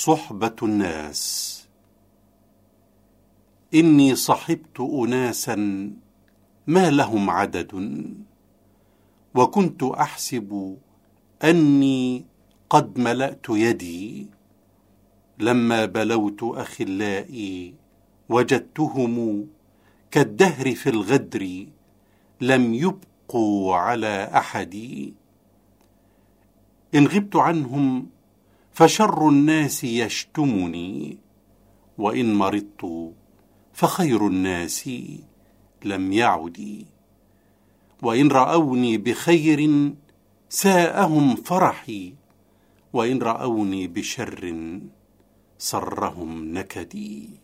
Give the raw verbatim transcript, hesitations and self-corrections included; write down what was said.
صحبة الناس. إني صحبت أناسا ما لهم عدد، وكنت أحسب أني قد ملأت يدي، لما بلوت أخلائي وجدتهم كالدهر في الغدر، لم يبقوا على أحد. إن غبت عنهم فشر الناس يشتمني، وإن مرضت فخير الناس لم يعد. وإن رأوني بخير ساءهم فرحي، وإن رأوني بشر سرهم نكدي.